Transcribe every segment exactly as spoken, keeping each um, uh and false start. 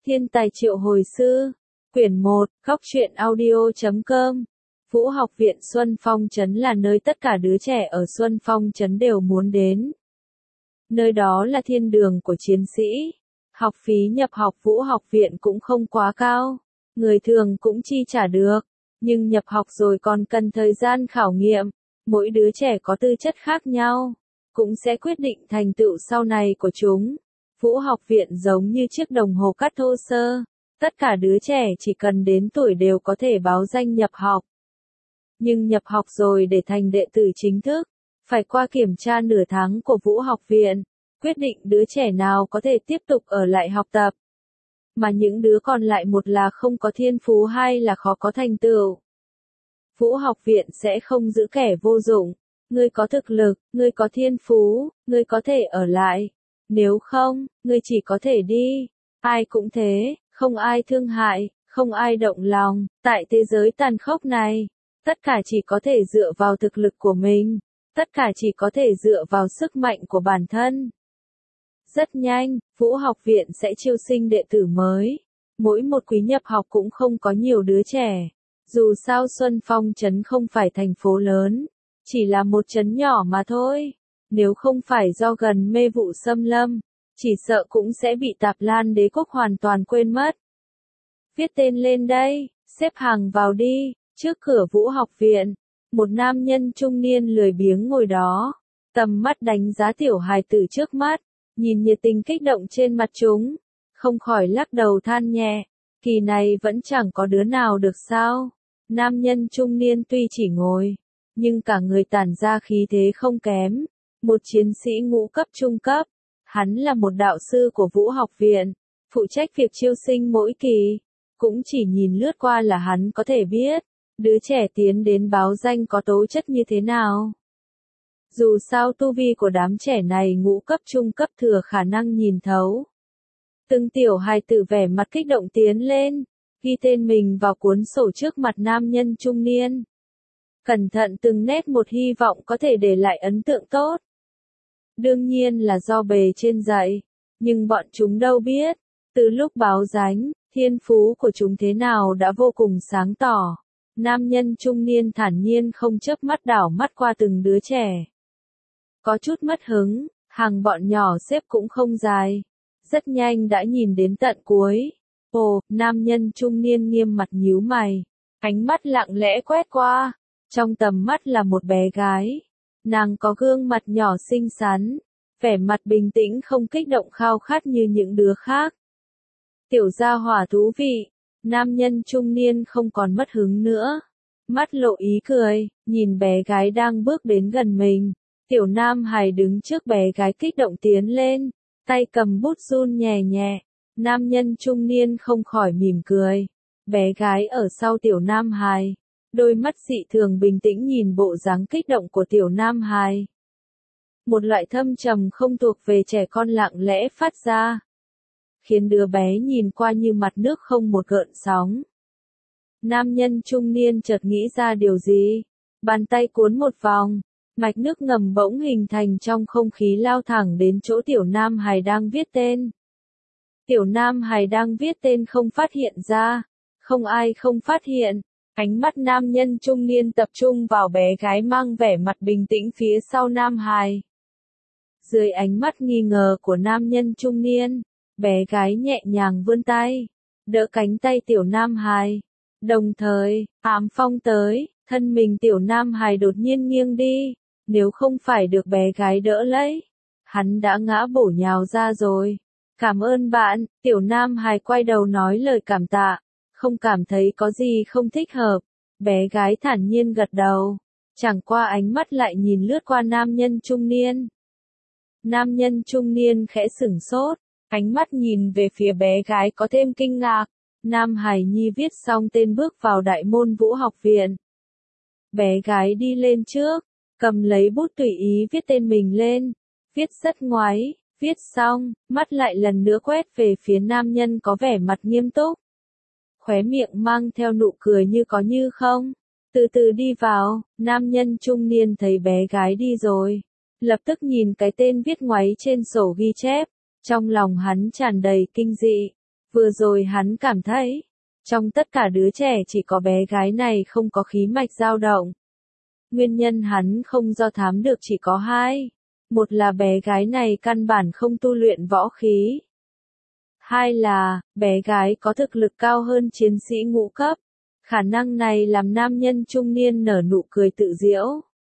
Thiên tài triệu hồi sư. Quyển một, Góc truyện audio chấm com. Vũ học viện Xuân Phong Trấn là nơi tất cả đứa trẻ ở Xuân Phong Trấn đều muốn đến. Nơi đó là thiên đường của chiến sĩ. Học phí nhập học Vũ học viện cũng không quá cao. Người thường cũng chi trả được. Nhưng nhập học rồi còn cần thời gian khảo nghiệm. Mỗi đứa trẻ có tư chất khác nhau. Cũng sẽ quyết định thành tựu sau này của chúng. Vũ học viện giống như chiếc đồng hồ cắt thô sơ. Tất cả đứa trẻ chỉ cần đến tuổi đều có thể báo danh nhập học. Nhưng nhập học rồi để thành đệ tử chính thức, phải qua kiểm tra nửa tháng của Vũ học viện, quyết định đứa trẻ nào có thể tiếp tục ở lại học tập. Mà những đứa còn lại một là không có thiên phú hai là khó có thành tựu. Vũ học viện sẽ không giữ kẻ vô dụng. Ngươi có thực lực, ngươi có thiên phú, ngươi có thể ở lại. Nếu không, ngươi chỉ có thể đi. Ai cũng thế, không ai thương hại, không ai động lòng. Tại thế giới tàn khốc này, tất cả chỉ có thể dựa vào thực lực của mình. Tất cả chỉ có thể dựa vào sức mạnh của bản thân. Rất nhanh, Vũ học viện sẽ chiêu sinh đệ tử mới. Mỗi một quý nhập học cũng không có nhiều đứa trẻ. Dù sao Xuân Phong Trấn không phải thành phố lớn, chỉ là một trấn nhỏ mà thôi. Nếu không phải do gần mê vụ xâm lâm, chỉ sợ cũng sẽ bị Tạp Lan Đế quốc hoàn toàn quên mất. Viết tên lên đây, xếp hàng vào đi. Trước cửa Vũ học viện, một nam nhân trung niên lười biếng ngồi đó, tầm mắt đánh giá tiểu hài tử trước mắt, nhìn nhiệt tình kích động trên mặt chúng, không khỏi lắc đầu than nhẹ, kỳ này vẫn chẳng có đứa nào được sao. Nam nhân trung niên tuy chỉ ngồi, nhưng cả người tản ra khí thế không kém, một chiến sĩ ngũ cấp trung cấp, hắn là một đạo sư của Vũ học viện, phụ trách việc chiêu sinh mỗi kỳ, cũng chỉ nhìn lướt qua là hắn có thể biết. Đứa trẻ tiến đến báo danh có tố chất như thế nào? Dù sao tu vi của đám trẻ này ngũ cấp trung cấp thừa khả năng nhìn thấu. Từng tiểu hài tử vẻ mặt kích động tiến lên, ghi tên mình vào cuốn sổ trước mặt nam nhân trung niên. Cẩn thận từng nét một hy vọng có thể để lại ấn tượng tốt. Đương nhiên là do bề trên dạy, nhưng bọn chúng đâu biết, từ lúc báo danh, thiên phú của chúng thế nào đã vô cùng sáng tỏ. Nam nhân trung niên thản nhiên không chớp mắt đảo mắt qua từng đứa trẻ. Có chút mất hứng, hàng bọn nhỏ xếp cũng không dài. Rất nhanh đã nhìn đến tận cuối. Ồ, nam nhân trung niên nghiêm mặt nhíu mày. Ánh mắt lặng lẽ quét qua. Trong tầm mắt là một bé gái. Nàng có gương mặt nhỏ xinh xắn. Vẻ mặt bình tĩnh không kích động khao khát như những đứa khác. Tiểu gia hỏa thú vị. Nam nhân trung niên không còn mất hứng nữa. Mắt lộ ý cười, nhìn bé gái đang bước đến gần mình. Tiểu nam hài đứng trước bé gái kích động tiến lên, tay cầm bút run nhẹ nhẹ. Nam nhân trung niên không khỏi mỉm cười. Bé gái ở sau tiểu nam hài, đôi mắt dị thường bình tĩnh nhìn bộ dáng kích động của tiểu nam hài. Một loại thâm trầm không thuộc về trẻ con lặng lẽ phát ra, khiến đứa bé nhìn qua như mặt nước không một gợn sóng. Nam nhân trung niên chợt nghĩ ra điều gì, bàn tay cuốn một vòng, mạch nước ngầm bỗng hình thành trong không khí lao thẳng đến chỗ tiểu nam hài đang viết tên. Tiểu nam hài đang viết tên không phát hiện ra, không ai không phát hiện, ánh mắt nam nhân trung niên tập trung vào bé gái mang vẻ mặt bình tĩnh phía sau nam hài. Dưới ánh mắt nghi ngờ của nam nhân trung niên, bé gái nhẹ nhàng vươn tay, đỡ cánh tay tiểu nam hài. Đồng thời, ám phong tới, thân mình tiểu nam hài đột nhiên nghiêng đi, nếu không phải được bé gái đỡ lấy, hắn đã ngã bổ nhào ra rồi. Cảm ơn bạn, tiểu nam hài quay đầu nói lời cảm tạ, không cảm thấy có gì không thích hợp. Bé gái thản nhiên gật đầu, chẳng qua ánh mắt lại nhìn lướt qua nam nhân trung niên. Nam nhân trung niên khẽ sửng sốt. Ánh mắt nhìn về phía bé gái có thêm kinh ngạc. Nam Hải Nhi viết xong tên bước vào đại môn Vũ học viện. Bé gái đi lên trước, cầm lấy bút tùy ý viết tên mình lên. Viết rất ngoáy, viết xong, mắt lại lần nữa quét về phía nam nhân có vẻ mặt nghiêm túc. Khóe miệng mang theo nụ cười như có như không. Từ từ đi vào, nam nhân trung niên thấy bé gái đi rồi. Lập tức nhìn cái tên viết ngoáy trên sổ ghi chép. Trong lòng hắn tràn đầy kinh dị. Vừa rồi hắn cảm thấy, trong tất cả đứa trẻ chỉ có bé gái này không có khí mạch dao động. Nguyên nhân hắn không do thám được chỉ có hai. Một là bé gái này căn bản không tu luyện võ khí. Hai là, bé gái có thực lực cao hơn chiến sĩ ngũ cấp. Khả năng này làm nam nhân trung niên nở nụ cười tự giễu.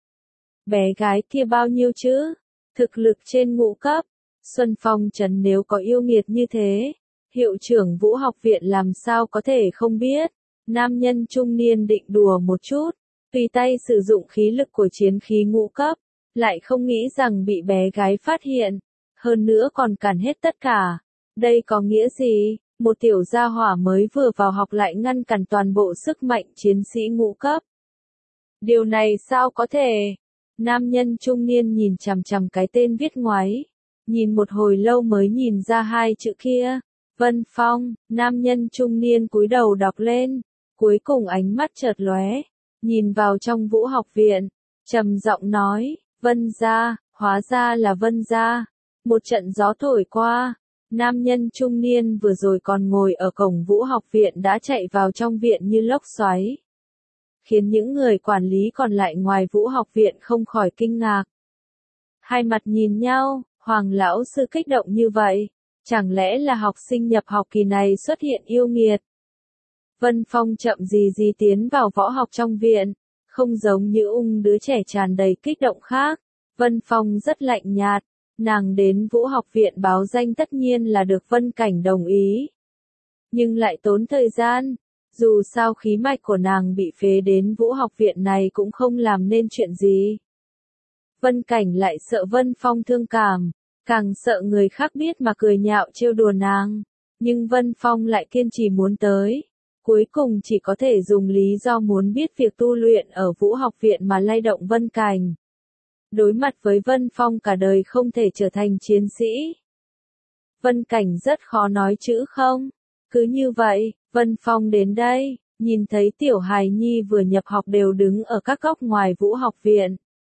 Bé gái kia bao nhiêu chứ? Thực lực trên ngũ cấp. Xuân Phong Trấn nếu có yêu nghiệt như thế, hiệu trưởng Vũ học viện làm sao có thể không biết. Nam nhân trung niên định đùa một chút, tùy tay sử dụng khí lực của chiến khí ngũ cấp, lại không nghĩ rằng bị bé gái phát hiện, hơn nữa còn cản hết tất cả. Đây có nghĩa gì? Một tiểu gia hỏa mới vừa vào học lại ngăn cản toàn bộ sức mạnh chiến sĩ ngũ cấp. Điều này sao có thể? Nam nhân trung niên nhìn chằm chằm cái tên viết ngoáy, nhìn một hồi lâu mới nhìn ra hai chữ kia. Vân Phong. Nam nhân trung niên cúi đầu đọc lên, cuối cùng ánh mắt chợt lóe, nhìn vào trong Vũ học viện, trầm giọng nói, Vân gia, hóa ra là Vân gia. Một trận gió thổi qua, nam nhân trung niên vừa rồi còn ngồi ở cổng Vũ học viện đã chạy vào trong viện như lốc xoáy, khiến những người quản lý còn lại ngoài Vũ học viện không khỏi kinh ngạc. Hai mặt nhìn nhau, Hoàng lão sư kích động như vậy, chẳng lẽ là học sinh nhập học kỳ này xuất hiện yêu nghiệt? Vân Phong chậm gì gì tiến vào võ học trong viện, không giống như ung đứa trẻ tràn đầy kích động khác. Vân Phong rất lạnh nhạt, nàng đến Vũ học viện báo danh tất nhiên là được Vân Cảnh đồng ý. Nhưng lại tốn thời gian, dù sao khí mạch của nàng bị phế đến Vũ học viện này cũng không làm nên chuyện gì. Vân Cảnh lại sợ Vân Phong thương cảm, càng sợ người khác biết mà cười nhạo trêu đùa nàng, nhưng Vân Phong lại kiên trì muốn tới. Cuối cùng chỉ có thể dùng lý do muốn biết việc tu luyện ở Vũ học viện mà lay động Vân Cảnh. Đối mặt với Vân Phong cả đời không thể trở thành chiến sĩ. Vân Cảnh rất khó nói chữ không. Cứ như vậy, Vân Phong đến đây, nhìn thấy tiểu hài nhi vừa nhập học đều đứng ở các góc ngoài Vũ học viện.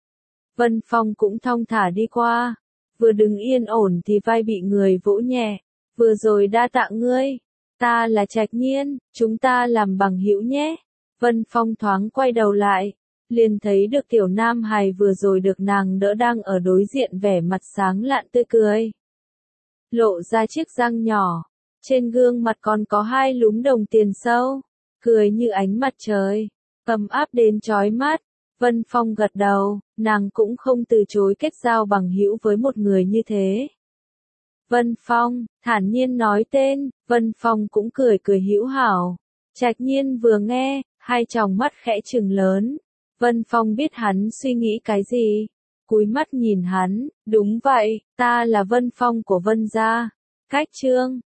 Vân Phong cũng thong thả đi qua, vừa đứng yên ổn thì vai bị người vỗ nhẹ. Vừa rồi đa tạ ngươi. Ta là Trạch Nhiên, chúng ta làm bằng hữu nhé. Vân Phong thoáng quay đầu lại, liền thấy được tiểu nam hài vừa rồi được nàng đỡ đang ở đối diện vẻ mặt sáng lạn tươi cười. Lộ ra chiếc răng nhỏ, trên gương mặt còn có hai lúm đồng tiền sâu, cười như ánh mặt trời, ấm áp đến chói mắt. Vân Phong gật đầu, nàng cũng không từ chối kết giao bằng hữu với một người như thế. Vân Phong, thản nhiên nói tên, Vân Phong cũng cười cười hữu hảo. Trạch Nhiên vừa nghe, hai tròng mắt khẽ trừng lớn. Vân Phong biết hắn suy nghĩ cái gì. Cúi mắt nhìn hắn, đúng vậy, ta là Vân Phong của Vân gia. Cách chương